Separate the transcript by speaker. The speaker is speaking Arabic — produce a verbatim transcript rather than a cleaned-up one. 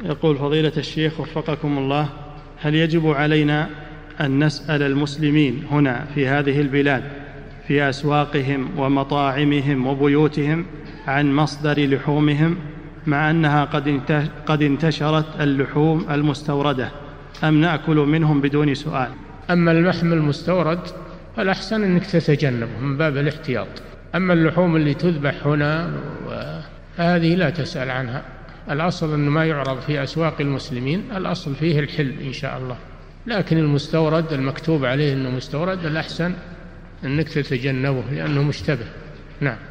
Speaker 1: يقول فضيلة الشيخ وفقكم الله، هل يجب علينا أن نسأل المسلمين هنا في هذه البلاد في أسواقهم ومطاعمهم وبيوتهم عن مصدر لحومهم، مع أنها قد انتشرت اللحوم المستوردة، أم نأكل منهم بدون سؤال؟
Speaker 2: أما اللحم المستورد فالأحسن أنك تتجنبه من باب الاحتياط. أما اللحوم اللي تذبح هنا فهذه لا تسأل عنها. الأصل أنه ما يعرض في أسواق المسلمين، الأصل فيه الحل إن شاء الله. لكن المستورد المكتوب عليه أنه مستورد الأحسن أنك تتجنبه لأنه مشتبه. نعم.